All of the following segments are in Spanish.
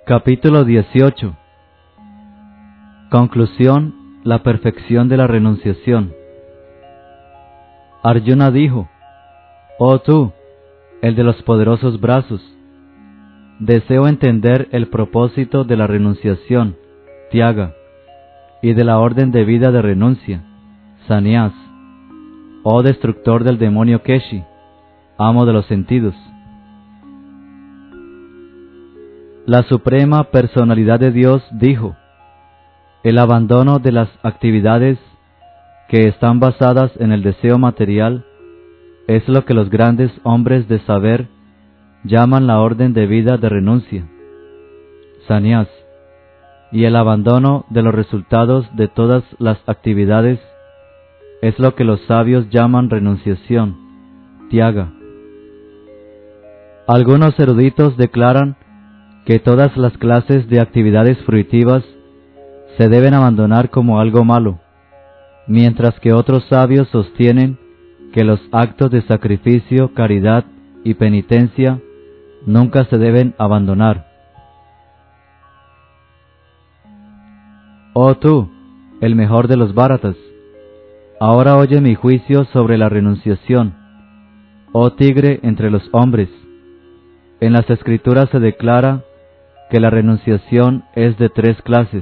Capítulo 18. Conclusión: la perfección de la renunciación. Arjuna dijo: Oh tú, el de los poderosos brazos, deseo entender el propósito de la renunciación, tyaga, y de la orden de vida de renuncia, sannyas, oh destructor del demonio Keshi, amo de los sentidos. La Suprema Personalidad de Dios dijo: el abandono de las actividades que están basadas en el deseo material es lo que los grandes hombres de saber llaman la orden de vida de renuncia, sannyas, y el abandono de los resultados de todas las actividades es lo que los sabios llaman renunciación, tyaga. Algunos eruditos declaran que todas las clases de actividades fruitivas se deben abandonar como algo malo, mientras que otros sabios sostienen que los actos de sacrificio, caridad y penitencia nunca se deben abandonar. Oh tú, el mejor de los bharatas, ahora oye mi juicio sobre la renunciación, oh tigre entre los hombres. En las escrituras se declara que la renunciación es de tres clases.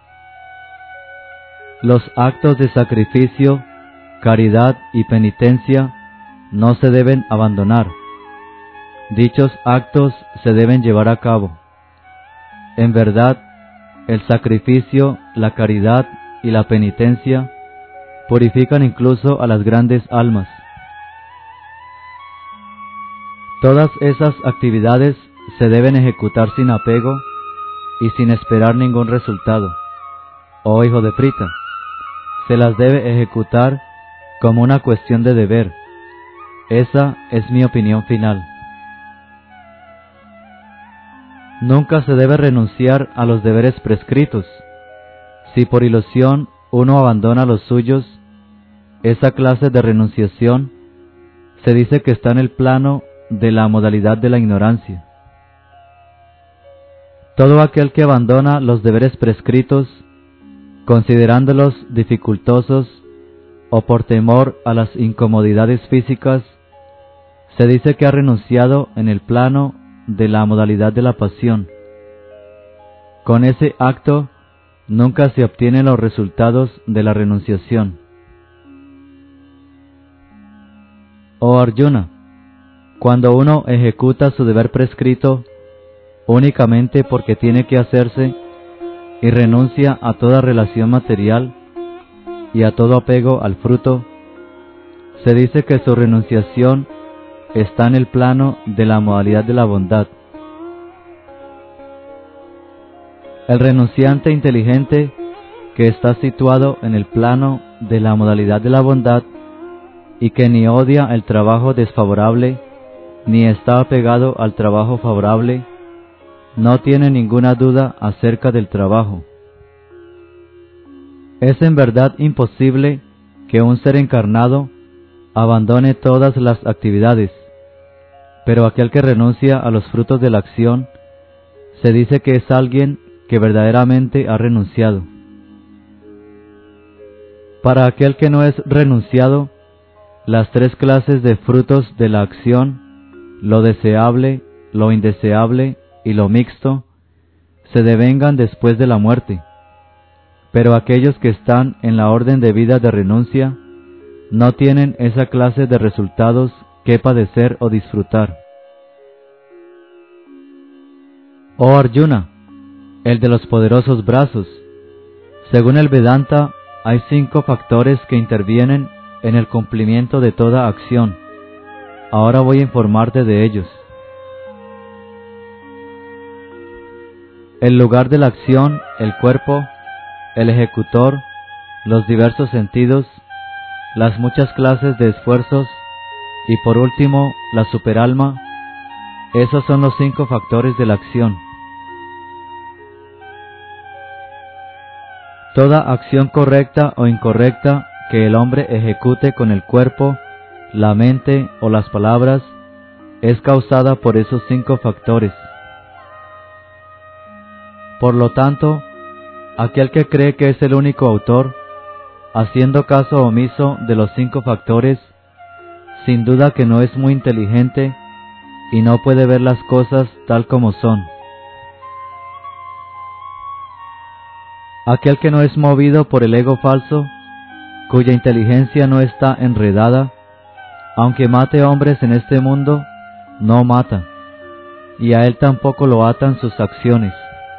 Los actos de sacrificio, caridad y penitencia no se deben abandonar. Dichos actos se deben llevar a cabo. En verdad, el sacrificio, la caridad y la penitencia purifican incluso a las grandes almas. Todas esas actividades se deben ejecutar sin apego y sin esperar ningún resultado. Oh hijo de Prita, se las debe ejecutar como una cuestión de deber. Esa es mi opinión final. Nunca se debe renunciar a los deberes prescritos. Si por ilusión uno abandona los suyos, esa clase de renunciación se dice que está en el plano de la modalidad de la ignorancia. Todo aquel que abandona los deberes prescritos, considerándolos dificultosos o por temor a las incomodidades físicas, se dice que ha renunciado en el plano de la modalidad de la pasión. Con ese acto nunca se obtienen los resultados de la renunciación. Oh Arjuna, cuando uno ejecuta su deber prescrito únicamente porque tiene que hacerse y renuncia a toda relación material y a todo apego al fruto, se dice que su renunciación está en el plano de la modalidad de la bondad. El renunciante inteligente que está situado en el plano de la modalidad de la bondad y que ni odia el trabajo desfavorable ni está apegado al trabajo favorable, no tiene ninguna duda acerca del trabajo. Es en verdad imposible que un ser encarnado abandone todas las actividades, pero aquel que renuncia a los frutos de la acción se dice que es alguien que verdaderamente ha renunciado. Para aquel que no es renunciado, las tres clases de frutos de la acción, lo deseable, lo indeseable y lo mixto, se devengan después de la muerte, pero aquellos que están en la orden de vida de renuncia no tienen esa clase de resultados que padecer o disfrutar. Oh Arjuna, el de los poderosos brazos, según el Vedanta hay 5 factores que intervienen en el cumplimiento de toda acción. Ahora voy a informarte de ellos. El lugar de la acción, el cuerpo, el ejecutor, los diversos sentidos, las muchas clases de esfuerzos y por último la superalma, esos son los 5 factores de la acción. Toda acción correcta o incorrecta que el hombre ejecute con el cuerpo, la mente o las palabras es causada por esos 5 factores. Por lo tanto, aquel que cree que es el único autor, haciendo caso omiso de los 5 factores, sin duda que no es muy inteligente y no puede ver las cosas tal como son. Aquel que no es movido por el ego falso, cuya inteligencia no está enredada, aunque mate hombres en este mundo, no mata, y a él tampoco lo atan sus acciones.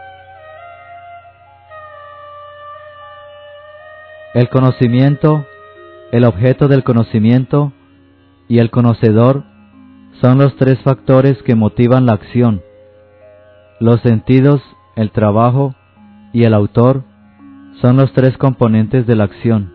El conocimiento, el objeto del conocimiento y el conocedor son los 3 factores que motivan la acción. Los sentidos, el trabajo y el autor son los 3 componentes de la acción.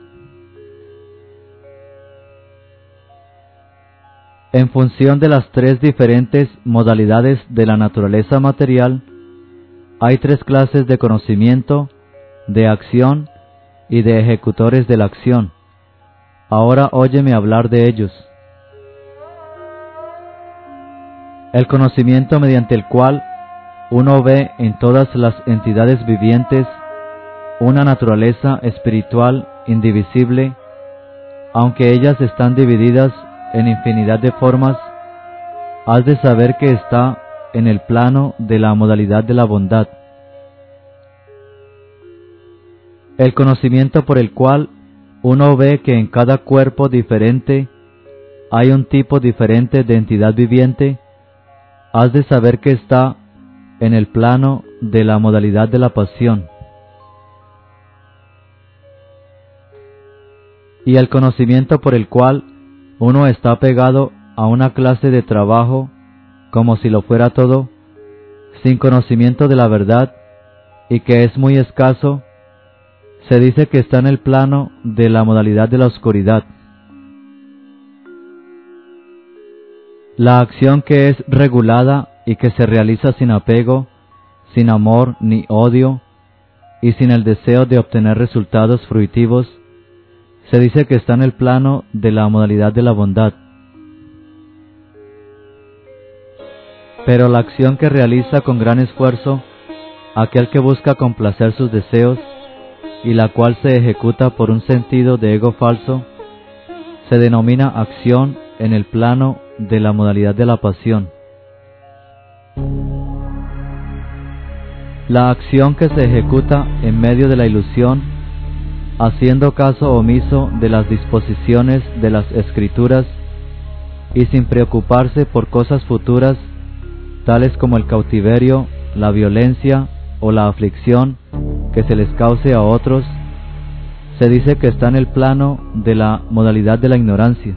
En función de las 3 diferentes modalidades de la naturaleza material, hay 3 clases de conocimiento, de acción y de ejecutores de la acción. Ahora óyeme hablar de ellos. El conocimiento mediante el cual uno ve en todas las entidades vivientes una naturaleza espiritual indivisible, aunque ellas están divididas en infinidad de formas, has de saber que está en el plano de la modalidad de la bondad. El conocimiento por el cual uno ve que en cada cuerpo diferente hay un tipo diferente de entidad viviente, has de saber que está en el plano de la modalidad de la pasión. Y el conocimiento por el cual uno está pegado a una clase de trabajo como si lo fuera todo, sin conocimiento de la verdad, y que es muy escaso, se dice que está en el plano de la modalidad de la oscuridad. La acción que es regulada y que se realiza sin apego, sin amor ni odio, y sin el deseo de obtener resultados fruitivos, se dice que está en el plano de la modalidad de la bondad. Pero la acción que realiza con gran esfuerzo aquel que busca complacer sus deseos, y la cual se ejecuta por un sentido de ego falso, se denomina acción en el plano de la modalidad de la pasión. La acción que se ejecuta en medio de la ilusión, haciendo caso omiso de las disposiciones de las escrituras y sin preocuparse por cosas futuras, tales como el cautiverio, la violencia o la aflicción que se les cause a otros, se dice que está en el plano de la modalidad de la ignorancia.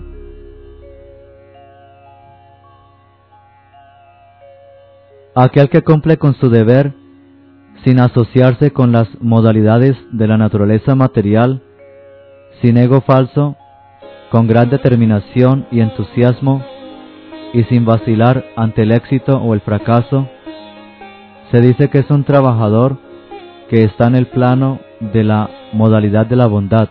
Aquel que cumple con su deber, sin asociarse con las modalidades de la naturaleza material, sin ego falso, con gran determinación y entusiasmo, y sin vacilar ante el éxito o el fracaso, se dice que es un trabajador que está en el plano de la modalidad de la bondad.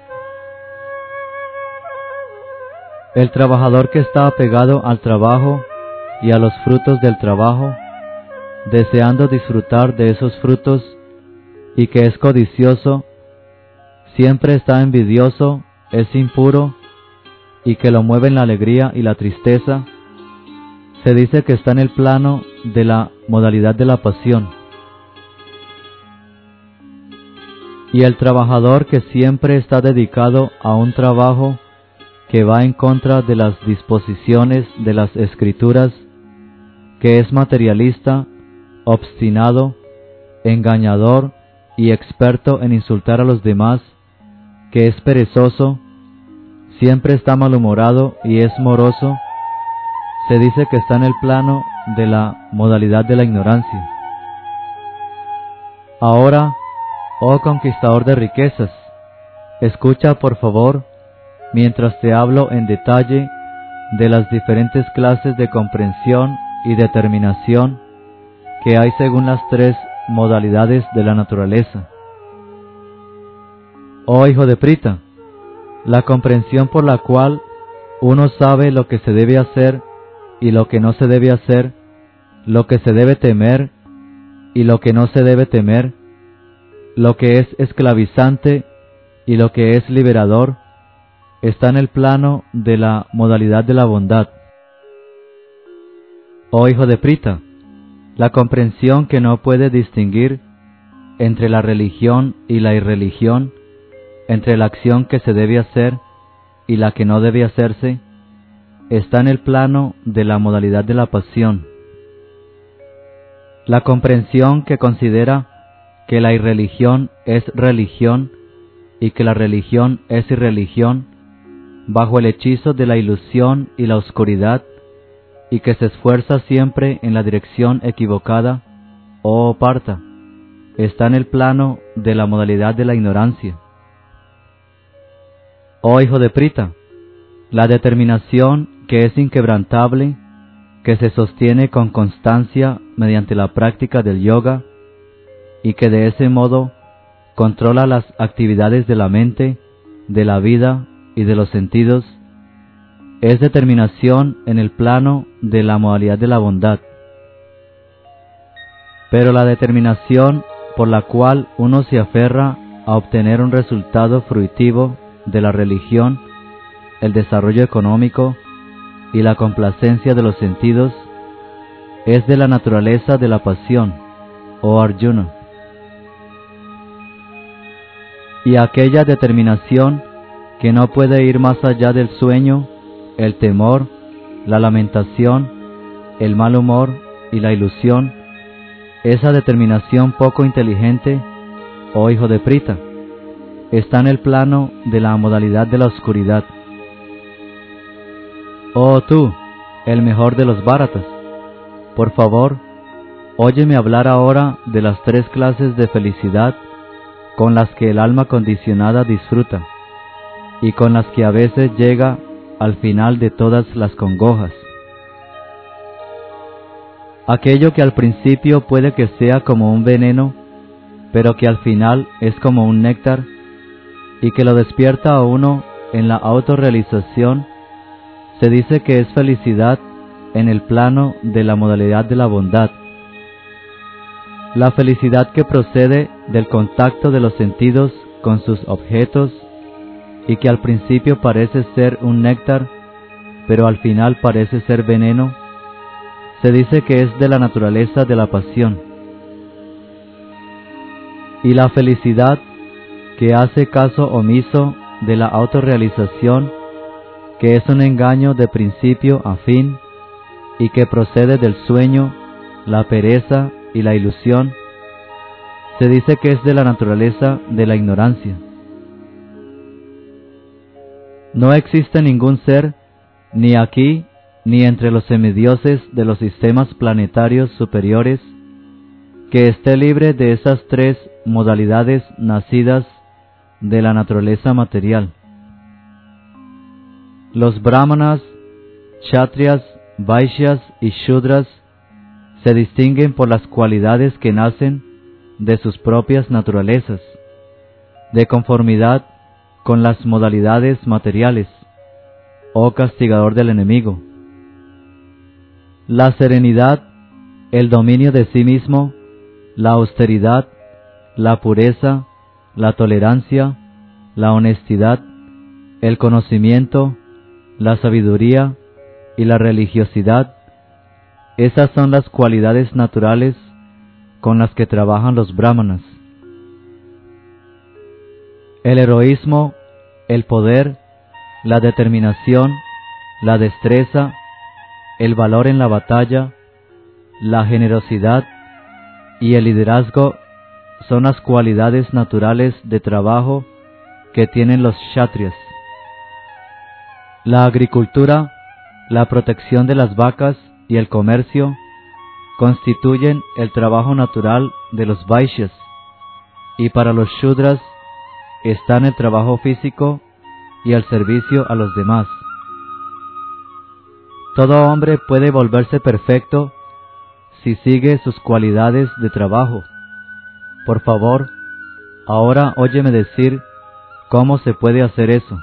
El trabajador que está apegado al trabajo y a los frutos del trabajo, deseando disfrutar de esos frutos, y que es codicioso, siempre está envidioso, es impuro, y que lo mueven la alegría y la tristeza, se dice que está en el plano de la modalidad de la pasión. Y el trabajador que siempre está dedicado a un trabajo que va en contra de las disposiciones de las escrituras, que es materialista, obstinado, engañador y experto en insultar a los demás, que es perezoso, siempre está malhumorado y es moroso, se dice que está en el plano de la modalidad de la ignorancia. Ahora, oh conquistador de riquezas, escucha por favor, mientras te hablo en detalle de las diferentes clases de comprensión y determinación que hay según las 3 modalidades de la naturaleza. Oh hijo de Prita, la comprensión por la cual uno sabe lo que se debe hacer y lo que no se debe hacer, lo que se debe temer y lo que no se debe temer, lo que es esclavizante y lo que es liberador, está en el plano de la modalidad de la bondad. Oh hijo de Prita, la comprensión que no puede distinguir entre la religión y la irreligión, entre la acción que se debe hacer y la que no debe hacerse, está en el plano de la modalidad de la pasión. La comprensión que considera que la irreligión es religión y que la religión es irreligión, bajo el hechizo de la ilusión y la oscuridad, y que se esfuerza siempre en la dirección equivocada, oh Partha, está en el plano de la modalidad de la ignorancia. Oh hijo de Prita, la determinación que es inquebrantable, que se sostiene con constancia mediante la práctica del yoga, y que de ese modo controla las actividades de la mente, de la vida y de los sentidos, es determinación en el plano de la modalidad de la bondad. Pero la determinación por la cual uno se aferra a obtener un resultado fruitivo de la religión, el desarrollo económico y la complacencia de los sentidos, es de la naturaleza de la pasión, oh Arjuna. Y aquella determinación que no puede ir más allá del sueño, el temor, la lamentación, el mal humor y la ilusión, esa determinación poco inteligente, oh hijo de Prita, está en el plano de la modalidad de la oscuridad. Oh tú, el mejor de los Bharatas, por favor, óyeme hablar ahora de las 3 clases de felicidad con las que el alma condicionada disfruta, y con las que a veces llega al final de todas las congojas. Aquello que al principio puede que sea como un veneno, pero que al final es como un néctar, y que lo despierta a uno en la autorrealización, se dice que es felicidad en el plano de la modalidad de la bondad. La felicidad que procede del contacto de los sentidos con sus objetos y que al principio parece ser un néctar, pero al final parece ser veneno, se dice que es de la naturaleza de la pasión. Y la felicidad que hace caso omiso de la autorrealización, que es un engaño de principio a fin, y que procede del sueño, la pereza y la ilusión, se dice que es de la naturaleza de la ignorancia. No existe ningún ser, ni aquí, ni entre los semidioses de los sistemas planetarios superiores, que esté libre de esas 3 modalidades nacidas de la naturaleza material. Los brahmanas, kshatriyas, vaishyas y shudras se distinguen por las cualidades que nacen de sus propias naturalezas, de conformidad con las modalidades materiales, oh castigador del enemigo. La serenidad, el dominio de sí mismo, la austeridad, la pureza, la tolerancia, la honestidad, el conocimiento, la sabiduría y la religiosidad, esas son las cualidades naturales con las que trabajan los brahmanas. El heroísmo, el poder, la determinación, la destreza, el valor en la batalla, la generosidad y el liderazgo son las cualidades naturales de trabajo que tienen los kshatriyas. La agricultura, la protección de las vacas y el comercio constituyen el trabajo natural de los vaishyas, y para los shudras están el trabajo físico y el servicio a los demás. Todo hombre puede volverse perfecto si sigue sus cualidades de trabajo. Por favor, ahora óyeme decir cómo se puede hacer eso.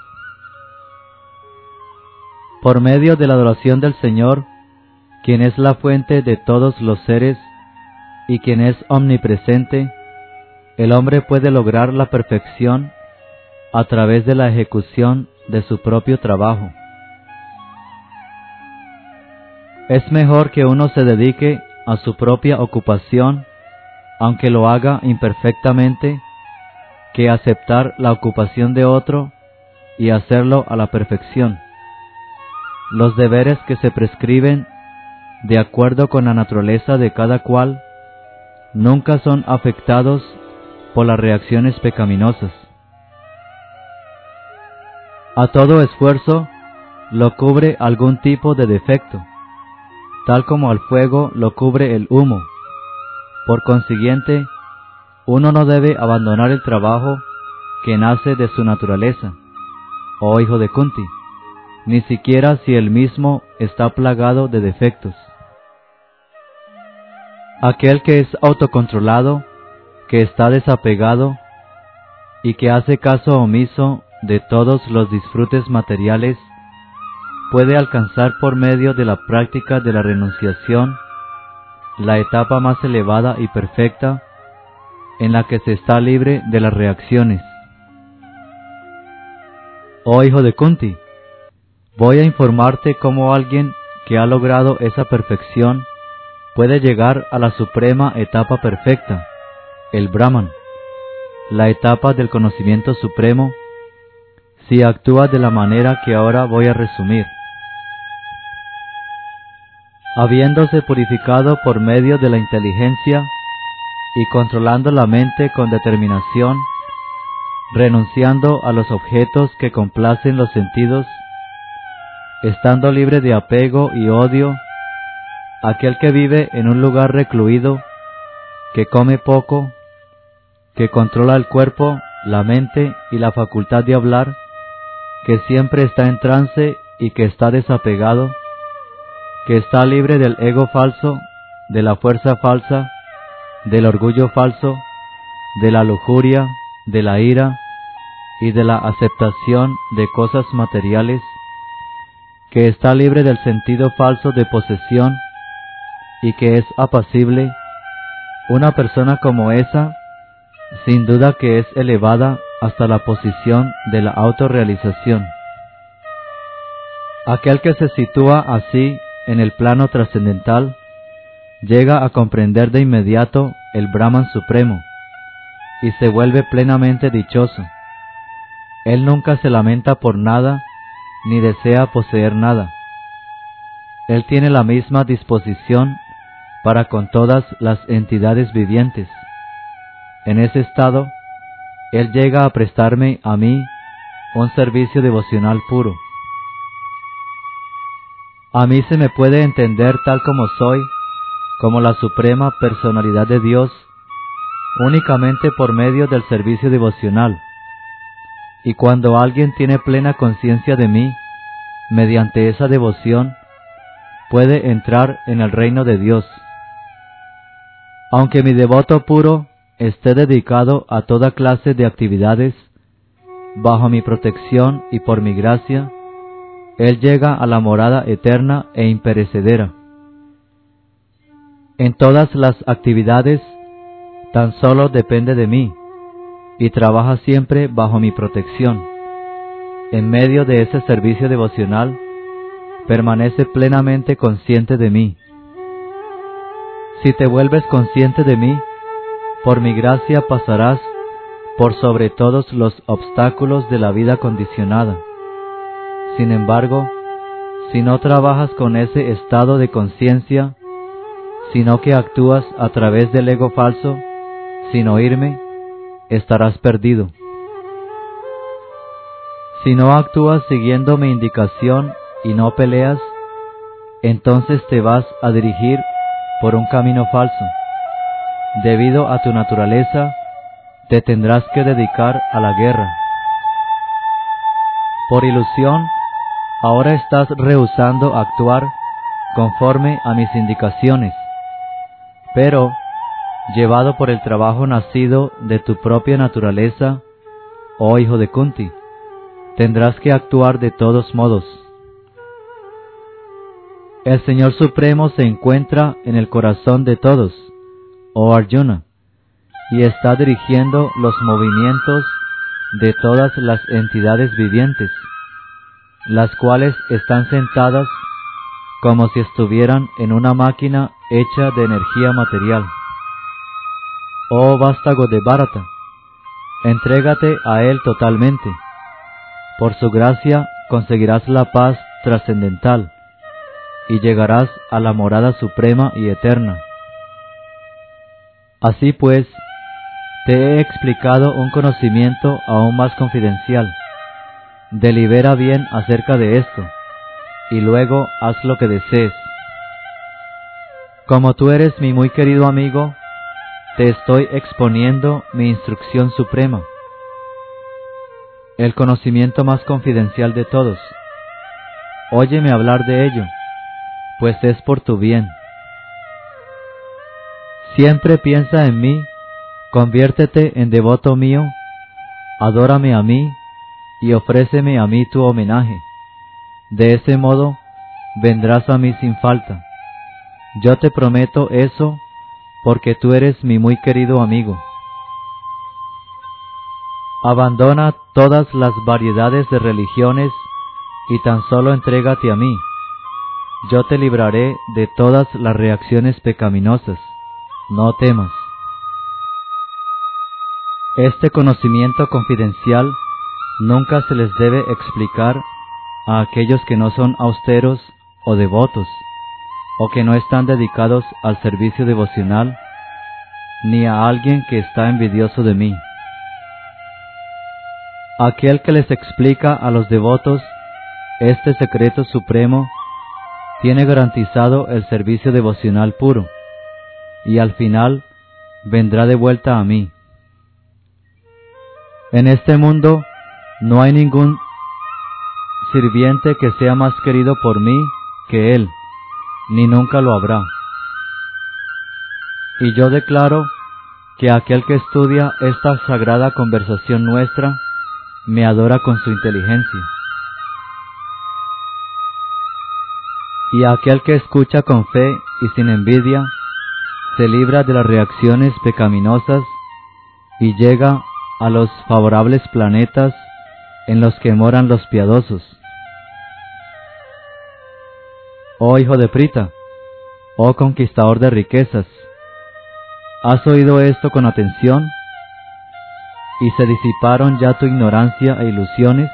Por medio de la adoración del Señor, quien es la fuente de todos los seres, y quien es omnipresente, el hombre puede lograr la perfección a través de la ejecución de su propio trabajo. Es mejor que uno se dedique a su propia ocupación, aunque lo haga imperfectamente, que aceptar la ocupación de otro y hacerlo a la perfección. Los deberes que se prescriben de acuerdo con la naturaleza de cada cual nunca son afectados por las reacciones pecaminosas. A todo esfuerzo lo cubre algún tipo de defecto, tal como al fuego lo cubre el humo. Por consiguiente, uno no debe abandonar el trabajo que nace de su naturaleza, oh hijo de Kunti, ni siquiera si el mismo está plagado de defectos. Aquel que es autocontrolado, que está desapegado y que hace caso omiso de todos los disfrutes materiales, puede alcanzar por medio de la práctica de la renunciación la etapa más elevada y perfecta en la que se está libre de las reacciones. Oh hijo de Kunti, voy a informarte cómo alguien que ha logrado esa perfección puede llegar a la suprema etapa perfecta, el Brahman, la etapa del conocimiento supremo, si actúa de la manera que ahora voy a resumir. Habiéndose purificado por medio de la inteligencia y controlando la mente con determinación, renunciando a los objetos que complacen los sentidos, estando libre de apego y odio, aquel que vive en un lugar recluido, que come poco, que controla el cuerpo, la mente y la facultad de hablar, que siempre está en trance y que está desapegado, que está libre del ego falso, de la fuerza falsa, del orgullo falso, de la lujuria, de la ira y de la aceptación de cosas materiales, que está libre del sentido falso de posesión y que es apacible, una persona como esa, sin duda que es elevada hasta la posición de la autorrealización. Aquel que se sitúa así en el plano trascendental, llega a comprender de inmediato el Brahman supremo y se vuelve plenamente dichoso. Él nunca se lamenta por nada ni desea poseer nada. Él tiene la misma disposición para con todas las entidades vivientes. En ese estado, Él llega a prestarme a mí un servicio devocional puro. A mí se me puede entender tal como soy, como la suprema personalidad de Dios, únicamente por medio del servicio devocional. Y cuando alguien tiene plena conciencia de mí, mediante esa devoción, puede entrar en el reino de Dios. Aunque mi devoto puro esté dedicado a toda clase de actividades, bajo mi protección y por mi gracia, él llega a la morada eterna e imperecedera. En todas las actividades, tan solo depende de mí, y trabaja siempre bajo mi protección. En medio de ese servicio devocional, permanece plenamente consciente de mí. Si te vuelves consciente de mí, por mi gracia pasarás por sobre todos los obstáculos de la vida condicionada. Sin embargo, si no trabajas con ese estado de conciencia, sino que actúas a través del ego falso, sin oírme, estarás perdido. Si no actúas siguiendo mi indicación y no peleas, entonces te vas a dirigir por un camino falso. Debido a tu naturaleza, te tendrás que dedicar a la guerra. Por ilusión, ahora estás rehusando actuar conforme a mis indicaciones, pero, llevado por el trabajo nacido de tu propia naturaleza, oh hijo de Kunti, tendrás que actuar de todos modos. El Señor Supremo se encuentra en el corazón de todos, oh Arjuna, y está dirigiendo los movimientos de todas las entidades vivientes, las cuales están sentadas como si estuvieran en una máquina hecha de energía material. Oh vástago de Bharata, entrégate a él totalmente. Por su gracia conseguirás la paz trascendental y llegarás a la morada suprema y eterna. Así pues, te he explicado un conocimiento aún más confidencial. Delibera bien acerca de esto, y luego haz lo que desees. Como tú eres mi muy querido amigo, te estoy exponiendo mi instrucción suprema, el conocimiento más confidencial de todos. Óyeme hablar de ello, pues es por tu bien. Siempre piensa en mí, conviértete en devoto mío, adórame a mí y ofréceme a mí tu homenaje. De ese modo vendrás a mí sin falta. Yo te prometo eso porque tú eres mi muy querido amigo. Abandona todas las variedades de religiones y tan solo entrégate a mí. Yo te libraré de todas las reacciones pecaminosas. No temas. Este conocimiento confidencial nunca se les debe explicar a aquellos que no son austeros o devotos, o que no están dedicados al servicio devocional, ni a alguien que está envidioso de mí. Aquel que les explica a los devotos este secreto supremo tiene garantizado el servicio devocional puro, y al final vendrá de vuelta a mí. En este mundo no hay ningún sirviente que sea más querido por mí que él, ni nunca lo habrá. Y yo declaro que aquel que estudia esta sagrada conversación nuestra me adora con su inteligencia. Y aquel que escucha con fe y sin envidia se libra de las reacciones pecaminosas y llega a los favorables planetas en los que moran los piadosos. Oh hijo de Prita, oh conquistador de riquezas, ¿has oído esto con atención? ¿Y se disiparon ya tu ignorancia e ilusiones?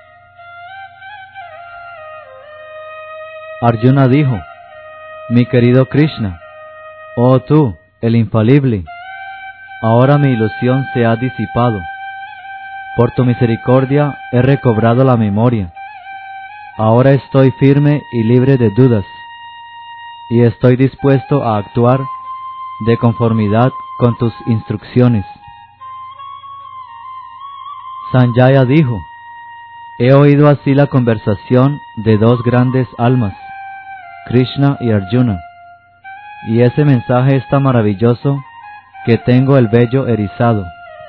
Arjuna dijo: mi querido Krishna, oh tú, el infalible, ahora mi ilusión se ha disipado. Por tu misericordia he recobrado la memoria. Ahora estoy firme y libre de dudas, y estoy dispuesto a actuar de conformidad con tus instrucciones. Sanjaya dijo: he oído así la conversación de dos grandes almas, Krishna y Arjuna, y ese mensaje es tan maravilloso que tengo el vello erizado.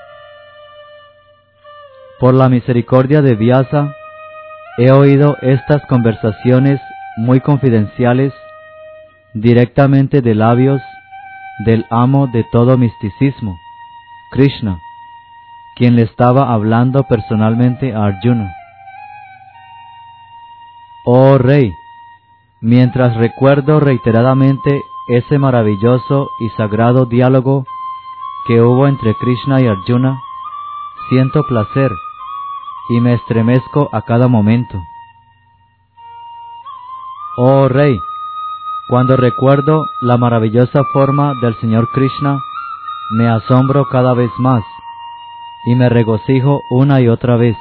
Por la misericordia de Vyasa, he oído estas conversaciones muy confidenciales directamente de labios del amo de todo misticismo, Krishna, quien le estaba hablando personalmente a Arjuna. Oh Rey, mientras recuerdo reiteradamente ese maravilloso y sagrado diálogo que hubo entre Krishna y Arjuna, siento placer y me estremezco a cada momento. Oh Rey, cuando recuerdo la maravillosa forma del Señor Krishna, me asombro cada vez más y me regocijo una y otra vez.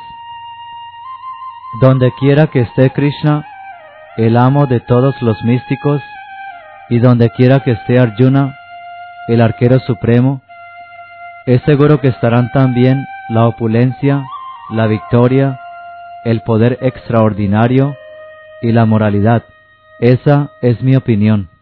Donde quiera que esté Krishna, el amo de todos los místicos, y donde quiera que esté Arjuna, el arquero supremo, es seguro que estarán también la opulencia, la victoria, el poder extraordinario y la moralidad. Esa es mi opinión.